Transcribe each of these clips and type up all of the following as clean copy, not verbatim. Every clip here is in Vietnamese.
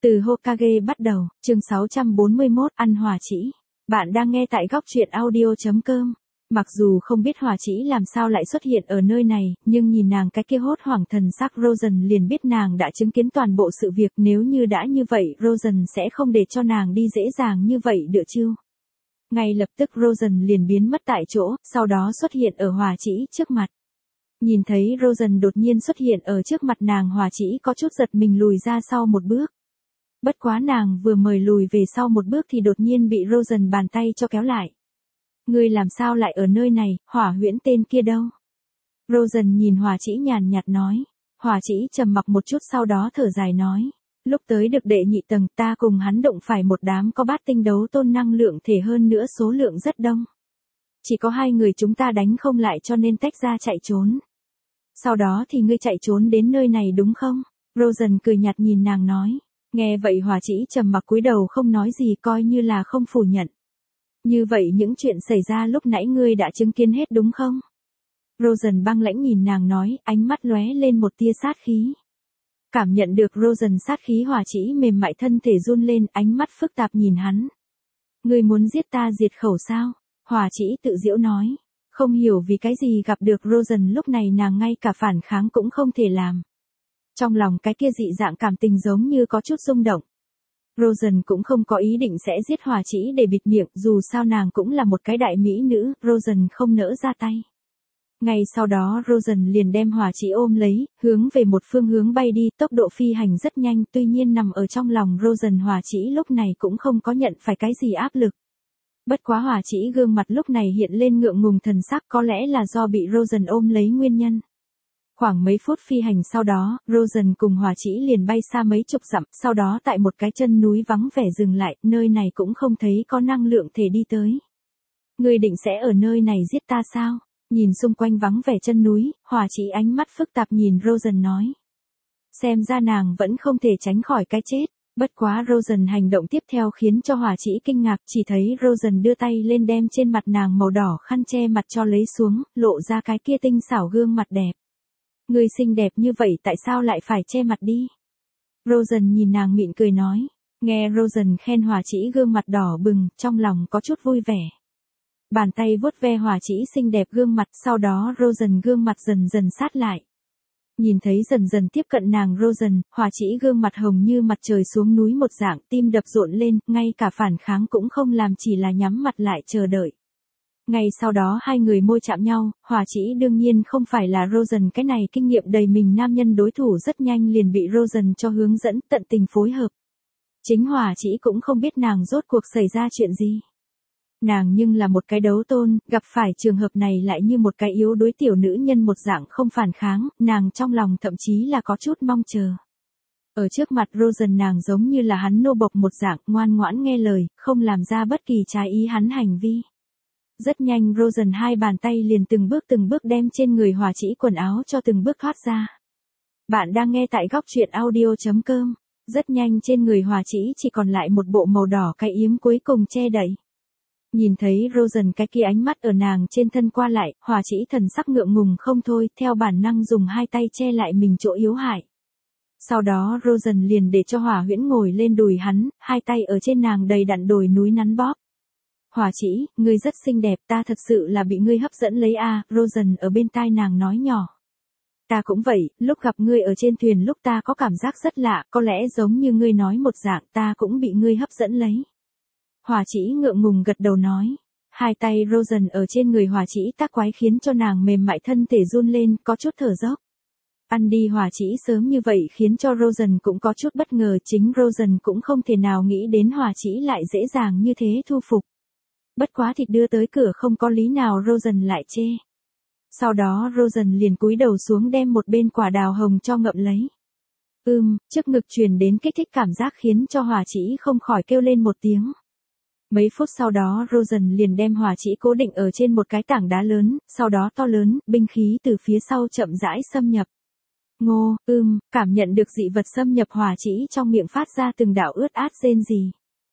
Từ Hokage bắt đầu, chương 641, ăn hỏa chỉ. Bạn đang nghe tại góc truyện audio.com. Mặc dù không biết hỏa chỉ làm sao lại xuất hiện ở nơi này, nhưng nhìn nàng cái kia hốt hoảng thần sắc Rosen liền biết nàng đã chứng kiến toàn bộ sự việc. Nếu như đã như vậy, Rosen sẽ không để cho nàng đi dễ dàng như vậy được chứ. Ngay lập tức Rosen liền biến mất tại chỗ, sau đó xuất hiện ở hỏa chỉ trước mặt. Nhìn thấy Rosen đột nhiên xuất hiện ở trước mặt nàng, hỏa chỉ có chút giật mình lùi ra sau một bước. Bất quá nàng vừa mời lùi về sau một bước thì đột nhiên bị Rosen bàn tay cho kéo lại. Ngươi làm sao lại ở nơi này, hỏa huyễn tên kia đâu? Rosen nhìn hỏa chỉ nhàn nhạt nói. Hỏa chỉ trầm mặc một chút sau đó thở dài nói. Lúc tới được đệ nhị tầng ta cùng hắn đụng phải một đám có bát tinh đấu tôn năng lượng thể, hơn nữa số lượng rất đông. Chỉ có 2 người chúng ta đánh không lại cho nên tách ra chạy trốn. Sau đó thì ngươi chạy trốn đến nơi này đúng không? Rosen cười nhạt nhìn nàng nói. Nghe vậy hỏa chỉ trầm mặc cúi đầu không nói gì, coi như là không phủ nhận. Như vậy những chuyện xảy ra lúc nãy ngươi đã chứng kiến hết đúng không? Rosen băng lãnh nhìn nàng nói, ánh mắt lóe lên một tia sát khí. Cảm nhận được Rosen sát khí, hỏa chỉ mềm mại thân thể run lên, ánh mắt phức tạp nhìn hắn. Ngươi muốn giết ta diệt khẩu sao? Hỏa chỉ tự giễu nói. Không hiểu vì cái gì gặp được Rosen lúc này nàng ngay cả phản kháng cũng không thể làm. Trong lòng cái kia dị dạng cảm tình giống như có chút rung động. Rosen cũng không có ý định sẽ giết hỏa chỉ để bịt miệng, dù sao nàng cũng là một cái đại mỹ nữ, Rosen không nỡ ra tay. Ngay sau đó Rosen liền đem hỏa chỉ ôm lấy, hướng về một phương hướng bay đi, tốc độ phi hành rất nhanh, tuy nhiên nằm ở trong lòng Rosen, hỏa chỉ lúc này cũng không có nhận phải cái gì áp lực. Bất quá hỏa chỉ gương mặt lúc này hiện lên ngượng ngùng thần sắc, có lẽ là do bị Rosen ôm lấy nguyên nhân. Khoảng mấy phút phi hành sau đó, Rosen cùng hỏa chỉ liền bay xa mấy chục dặm, sau đó tại một cái chân núi vắng vẻ dừng lại, nơi này cũng không thấy có năng lượng thể đi tới. Ngươi định sẽ ở nơi này giết ta sao? Nhìn xung quanh vắng vẻ chân núi, hỏa chỉ ánh mắt phức tạp nhìn Rosen nói. Xem ra nàng vẫn không thể tránh khỏi cái chết. Bất quá Rosen hành động tiếp theo khiến cho hỏa chỉ kinh ngạc, chỉ thấy Rosen đưa tay lên đem trên mặt nàng màu đỏ khăn che mặt cho lấy xuống, lộ ra cái kia tinh xảo gương mặt đẹp. Ngươi xinh đẹp như vậy tại sao lại phải che mặt đi? Rosen nhìn nàng mỉm cười nói. Nghe Rosen khen hỏa chỉ gương mặt đỏ bừng, trong lòng có chút vui vẻ. Bàn tay vuốt ve hỏa chỉ xinh đẹp gương mặt, sau đó Rosen gương mặt dần dần sát lại. Nhìn thấy dần dần tiếp cận nàng Rosen, hỏa chỉ gương mặt hồng như mặt trời xuống núi một dạng, tim đập rộn lên, ngay cả phản kháng cũng không làm, chỉ là nhắm mặt lại chờ đợi. Ngay sau đó 2 người môi chạm nhau, hỏa chỉ đương nhiên không phải là Rosen cái này kinh nghiệm đầy mình nam nhân đối thủ, rất nhanh liền bị Rosen cho hướng dẫn, tận tình phối hợp. Chính hỏa chỉ cũng không biết nàng rốt cuộc xảy ra chuyện gì. Nàng nhưng là một cái đấu tôn, gặp phải trường hợp này lại như một cái yếu đuối tiểu nữ nhân một dạng không phản kháng, nàng trong lòng thậm chí là có chút mong chờ. Ở trước mặt Rosen nàng giống như là hắn nô bộc một dạng, ngoan ngoãn nghe lời, không làm ra bất kỳ trái ý hắn hành vi. Rất nhanh Rosen 2 bàn tay liền từng bước đem trên người hỏa chỉ quần áo cho từng bước thoát ra. Bạn đang nghe tại góc truyện audio.com. Rất nhanh trên người hỏa chỉ còn lại một bộ màu đỏ cái yếm cuối cùng che đậy. Nhìn thấy Rosen cái kia ánh mắt ở nàng trên thân qua lại, hỏa chỉ thần sắc ngượng ngùng không thôi, theo bản năng dùng 2 tay che lại mình chỗ yếu hại. Sau đó Rosen liền để cho hỏa huyễn ngồi lên đùi hắn, 2 tay ở trên nàng đầy đặn đồi núi nắn bóp. Hỏa chỉ, ngươi rất xinh đẹp, ta thật sự là bị ngươi hấp dẫn lấy a, Rosen ở bên tai nàng nói nhỏ. Ta cũng vậy, lúc gặp ngươi ở trên thuyền lúc ta có cảm giác rất lạ, có lẽ giống như ngươi nói một dạng, ta cũng bị ngươi hấp dẫn lấy. Hỏa chỉ ngượng ngùng gật đầu nói. 2 tay Rosen ở trên người hỏa chỉ tác quái khiến cho nàng mềm mại thân thể run lên, có chút thở dốc. Ăn đi hỏa chỉ sớm như vậy khiến cho Rosen cũng có chút bất ngờ, chính Rosen cũng không thể nào nghĩ đến hỏa chỉ lại dễ dàng như thế thu phục. Bất quá thịt đưa tới cửa không có lý nào Rosen lại chê. Sau đó Rosen liền cúi đầu xuống đem một bên quả đào hồng cho ngậm lấy. Trước ngực truyền đến kích thích cảm giác khiến cho hỏa chỉ không khỏi kêu lên một tiếng. Mấy phút sau đó Rosen liền đem hỏa chỉ cố định ở trên một cái tảng đá lớn, sau đó to lớn, binh khí từ phía sau chậm rãi xâm nhập. Ngô, cảm nhận được dị vật xâm nhập, hỏa chỉ trong miệng phát ra từng đạo ướt át rên rỉ.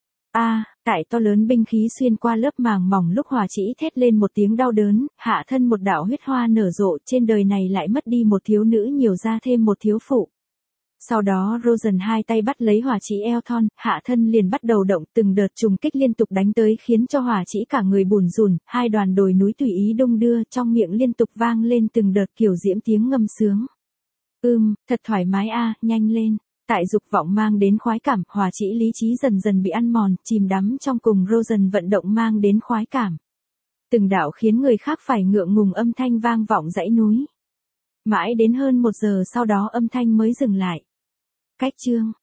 Tại to lớn binh khí xuyên qua lớp màng mỏng lúc hỏa chỉ thét lên một tiếng đau đớn, hạ thân một đạo huyết hoa nở rộ, trên đời này lại mất đi một thiếu nữ nhiều ra thêm một thiếu phụ. Sau đó Rosen hai tay bắt lấy hỏa chỉ eo thon, hạ thân liền bắt đầu động, từng đợt trùng kích liên tục đánh tới khiến cho hỏa chỉ cả người bủn rủn, hai đoàn đồi núi tùy ý đung đưa, trong miệng liên tục vang lên từng đợt kiểu diễm tiếng ngâm sướng. Thật thoải mái a, nhanh lên. Tại dục vọng mang đến khoái cảm, hỏa chỉ lý trí dần dần bị ăn mòn, chìm đắm trong cùng Rosen vận động mang đến khoái cảm. Từng đạo khiến người khác phải ngượng ngùng âm thanh vang vọng dãy núi. Mãi đến hơn 1 giờ sau đó âm thanh mới dừng lại. Cách chương